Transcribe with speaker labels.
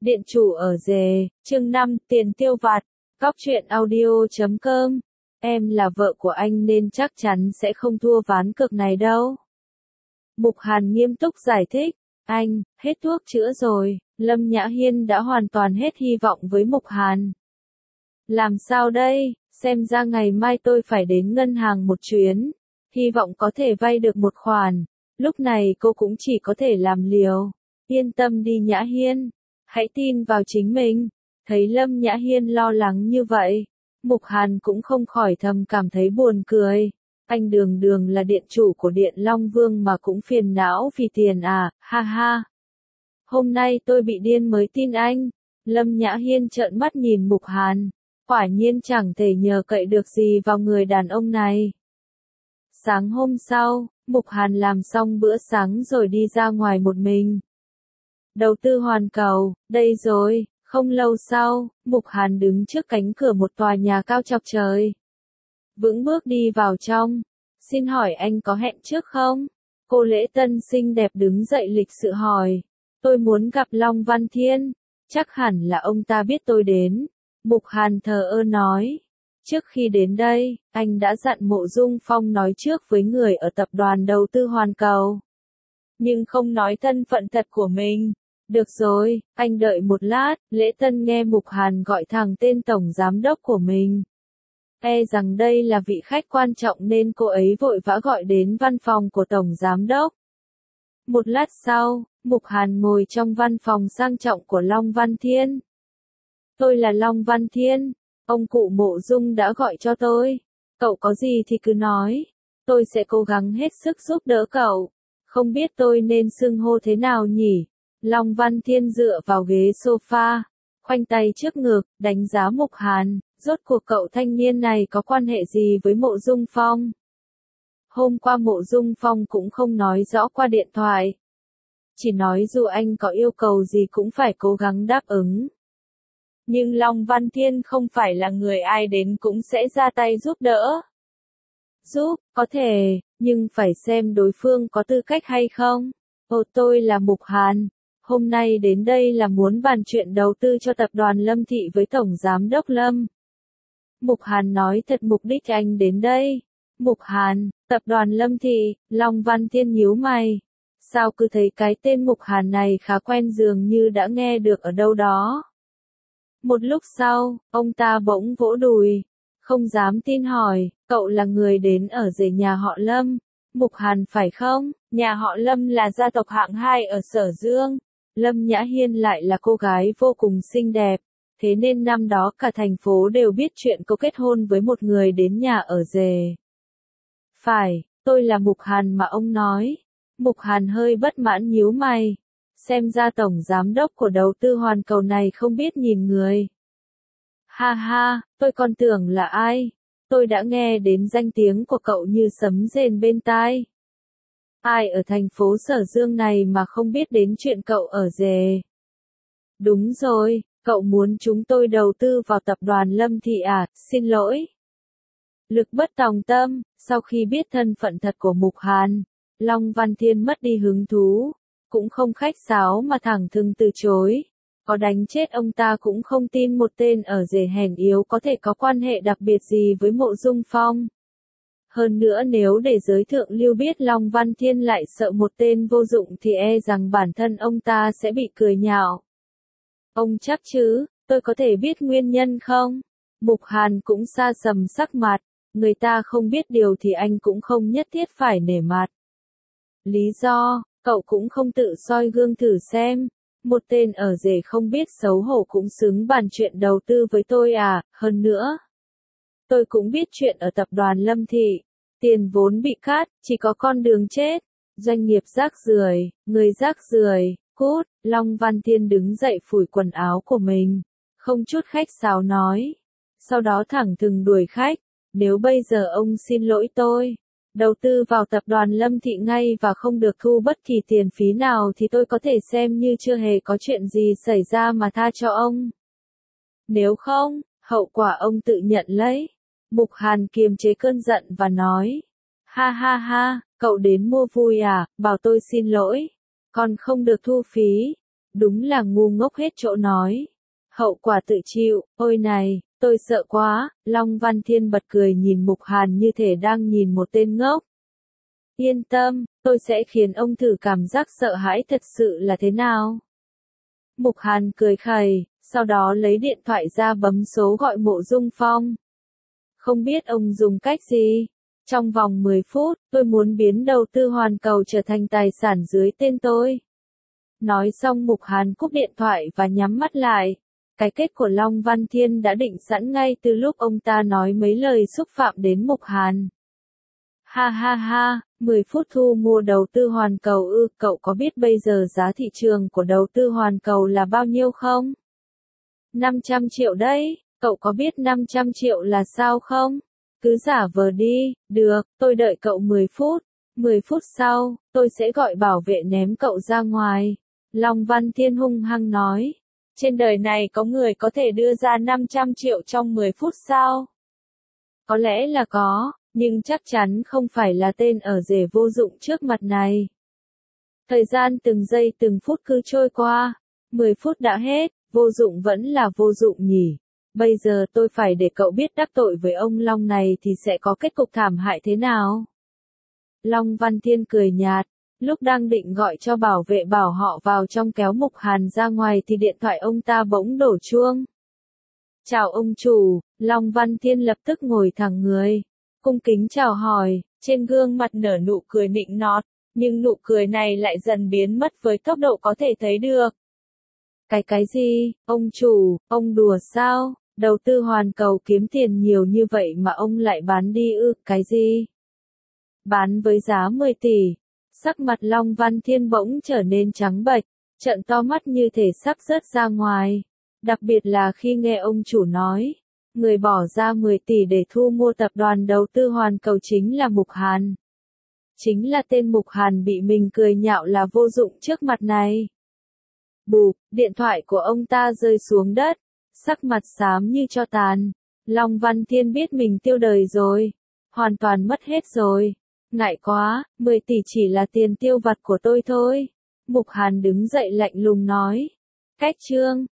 Speaker 1: Điện chủ ở rề, chương 5, tiền tiêu vặt, Cóc truyện audio.com. Em là vợ của anh nên chắc chắn sẽ không thua ván cược này đâu. Mục Hàn nghiêm túc giải thích, anh, hết thuốc chữa rồi, Lâm Nhã Hiên đã hoàn toàn hết hy vọng với Mục Hàn. Làm sao đây, xem ra ngày mai tôi phải đến ngân hàng một chuyến, hy vọng có thể vay được một khoản, lúc này cô cũng chỉ có thể làm liều. Yên tâm đi Nhã Hiên. Hãy tin vào chính mình. Thấy Lâm Nhã Hiên lo lắng như vậy, Mục Hàn cũng không khỏi thầm cảm thấy buồn cười. Anh đường đường là điện chủ của Điện Long Vương mà cũng phiền não vì tiền à, ha ha. Hôm nay tôi bị điên mới tin anh. Lâm Nhã Hiên trợn mắt nhìn Mục Hàn. Quả nhiên chẳng thể nhờ cậy được gì vào người đàn ông này. Sáng hôm sau, Mục Hàn làm xong bữa sáng rồi đi ra ngoài một mình. Đầu tư hoàn cầu, đây rồi, không lâu sau, Mục Hàn đứng trước cánh cửa một tòa nhà cao chọc trời. Vững bước đi vào trong. Xin hỏi anh có hẹn trước không? Cô lễ tân xinh đẹp đứng dậy lịch sự hỏi. Tôi muốn gặp Long Văn Thiên. Chắc hẳn là ông ta biết tôi đến. Mục Hàn thờ ơ nói. Trước khi đến đây, anh đã dặn Mộ Dung Phong nói trước với người ở tập đoàn đầu tư hoàn cầu. Nhưng không nói thân phận thật của mình. Được rồi, anh đợi một lát, lễ tân nghe Mục Hàn gọi thẳng tên tổng giám đốc của mình. E rằng đây là vị khách quan trọng nên cô ấy vội vã gọi đến văn phòng của tổng giám đốc. Một lát sau, Mục Hàn ngồi trong văn phòng sang trọng của Long Văn Thiên. Tôi là Long Văn Thiên, ông cụ Mộ Dung đã gọi cho tôi. Cậu có gì thì cứ nói, tôi sẽ cố gắng hết sức giúp đỡ cậu. Không biết tôi nên xưng hô thế nào nhỉ? Long Văn Thiên dựa vào ghế sofa, khoanh tay trước ngực, đánh giá Mục Hàn, rốt cuộc cậu thanh niên này có quan hệ gì với Mộ Dung Phong? Hôm qua Mộ Dung Phong cũng không nói rõ qua điện thoại. Chỉ nói dù anh có yêu cầu gì cũng phải cố gắng đáp ứng. Nhưng Long Văn Thiên không phải là người ai đến cũng sẽ ra tay giúp đỡ. Giúp, có thể, nhưng phải xem đối phương có tư cách hay không. Tôi là Mục Hàn. Hôm nay đến đây là muốn bàn chuyện đầu tư cho tập đoàn Lâm Thị với Tổng Giám đốc Lâm. Mục Hàn nói thật mục đích anh đến đây. Mục Hàn, tập đoàn Lâm Thị, Long Văn Thiên nhíu mày. Sao cứ thấy cái tên Mục Hàn này khá quen dường như đã nghe được ở đâu đó. Một lúc sau, ông ta bỗng vỗ đùi. Không dám tin hỏi, cậu là người đến ở rể nhà họ Lâm. Mục Hàn phải không? Nhà họ Lâm là gia tộc hạng 2 ở Sở Dương. Lâm Nhã Hiên lại là cô gái vô cùng xinh đẹp, thế nên năm đó cả thành phố đều biết chuyện cô kết hôn với một người đến nhà ở rể. Phải, tôi là Mục Hàn mà ông nói. Mục Hàn hơi bất mãn nhíu mày. Xem ra tổng giám đốc của đầu tư hoàn cầu này không biết nhìn người. Ha ha, tôi còn tưởng là ai. Tôi đã nghe đến danh tiếng của cậu như sấm rền bên tai. Ai ở thành phố Sở Dương này mà không biết đến chuyện cậu ở rể? Đúng rồi, cậu muốn chúng tôi đầu tư vào tập đoàn Lâm Thị à, xin lỗi. Lực bất tòng tâm, sau khi biết thân phận thật của Mục Hàn, Long Văn Thiên mất đi hứng thú, cũng không khách sáo mà thẳng thừng từ chối. Có đánh chết ông ta cũng không tin một tên ở rể hèn yếu có thể có quan hệ đặc biệt gì với Mộ Dung Phong. Hơn nữa nếu để giới thượng lưu biết Long Văn Thiên lại sợ một tên vô dụng thì e rằng bản thân ông ta sẽ bị cười nhạo. Ông chắc chứ, tôi có thể biết nguyên nhân không? Mục Hàn cũng xa sầm sắc mặt, người ta không biết điều thì anh cũng không nhất thiết phải nể mặt. Lý do, cậu cũng không tự soi gương thử xem. Một tên ở rể không biết xấu hổ cũng xứng bàn chuyện đầu tư với tôi à, hơn nữa. Tôi cũng biết chuyện ở tập đoàn Lâm Thị. Tiền vốn bị cắt, chỉ có con đường chết. Doanh nghiệp rác rưởi, người rác rưởi, cút. Long Văn Thiên đứng dậy phủi quần áo của mình. Không chút khách sáo nói. Sau đó thẳng thừng đuổi khách. Nếu bây giờ ông xin lỗi tôi, đầu tư vào tập đoàn Lâm Thị ngay và không được thu bất kỳ tiền phí nào thì tôi có thể xem như chưa hề có chuyện gì xảy ra mà tha cho ông. Nếu không, hậu quả ông tự nhận lấy. Mục Hàn kiềm chế cơn giận và nói. Ha ha ha, cậu đến mua vui à, bảo tôi xin lỗi. Còn không được thu phí. đúng là ngu ngốc hết chỗ nói. Hậu quả tự chịu, ôi này, tôi sợ quá, Long Văn Thiên bật cười nhìn Mục Hàn như thể đang nhìn một tên ngốc. Yên tâm, tôi sẽ khiến ông thử cảm giác sợ hãi thật sự là thế nào. Mục Hàn cười khẩy, sau đó lấy điện thoại ra bấm số gọi Mộ Dung Phong. Không biết ông dùng cách gì? Trong vòng 10 phút, tôi muốn biến đầu tư hoàn cầu trở thành tài sản dưới tên tôi. Nói xong Mục Hàn cúp điện thoại và nhắm mắt lại. Cái kết của Long Văn Thiên đã định sẵn ngay từ lúc ông ta nói mấy lời xúc phạm đến Mục Hàn. Ha ha ha, 10 phút thu mua đầu tư hoàn cầu ư, cậu có biết bây giờ giá thị trường của đầu tư hoàn cầu là bao nhiêu không? 500 triệu đấy, cậu có biết 500 triệu là sao không? Cứ giả vờ đi, được, tôi đợi cậu 10 phút. 10 phút sau, tôi sẽ gọi bảo vệ ném cậu ra ngoài. Long Văn Thiên hung hăng nói. Trên đời này có người có thể đưa ra 500 triệu trong 10 phút sao? Có lẽ là có, nhưng chắc chắn không phải là tên ở rể vô dụng trước mặt này. Thời gian từng giây từng phút cứ trôi qua. 10 phút đã hết, vô dụng vẫn là vô dụng nhỉ. Bây giờ tôi phải để cậu biết đắc tội với ông Long này thì sẽ có kết cục thảm hại thế nào. Long Văn Thiên cười nhạt, lúc đang định gọi cho bảo vệ bảo họ vào trong kéo Mục Hàn ra ngoài thì điện thoại ông ta bỗng đổ chuông. Chào ông chủ, Long Văn Thiên lập tức ngồi thẳng người, cung kính chào hỏi, trên gương mặt nở nụ cười nịnh nọt, nhưng nụ cười này lại dần biến mất với tốc độ có thể thấy được. Cái gì, ông chủ, ông đùa sao? Đầu tư hoàn cầu kiếm tiền nhiều như vậy mà ông lại bán đi ư, cái gì? Bán với giá 10 tỷ. Sắc mặt Long Văn Thiên bỗng trở nên trắng bệch, trợn to mắt như thể sắp rớt ra ngoài. Đặc biệt là khi nghe ông chủ nói, người bỏ ra 10 tỷ để thu mua tập đoàn đầu tư hoàn cầu chính là Mục Hàn. Chính là tên Mục Hàn bị mình cười nhạo là vô dụng trước mặt này. Bụp, điện thoại của ông ta rơi xuống đất, sắc mặt xám như tro tàn. Long Văn Thiên biết mình tiêu đời rồi, hoàn toàn mất hết rồi. Ngại quá, 10 tỷ chỉ là tiền tiêu vặt của tôi thôi. Mục Hàn đứng dậy lạnh lùng nói. Cách chương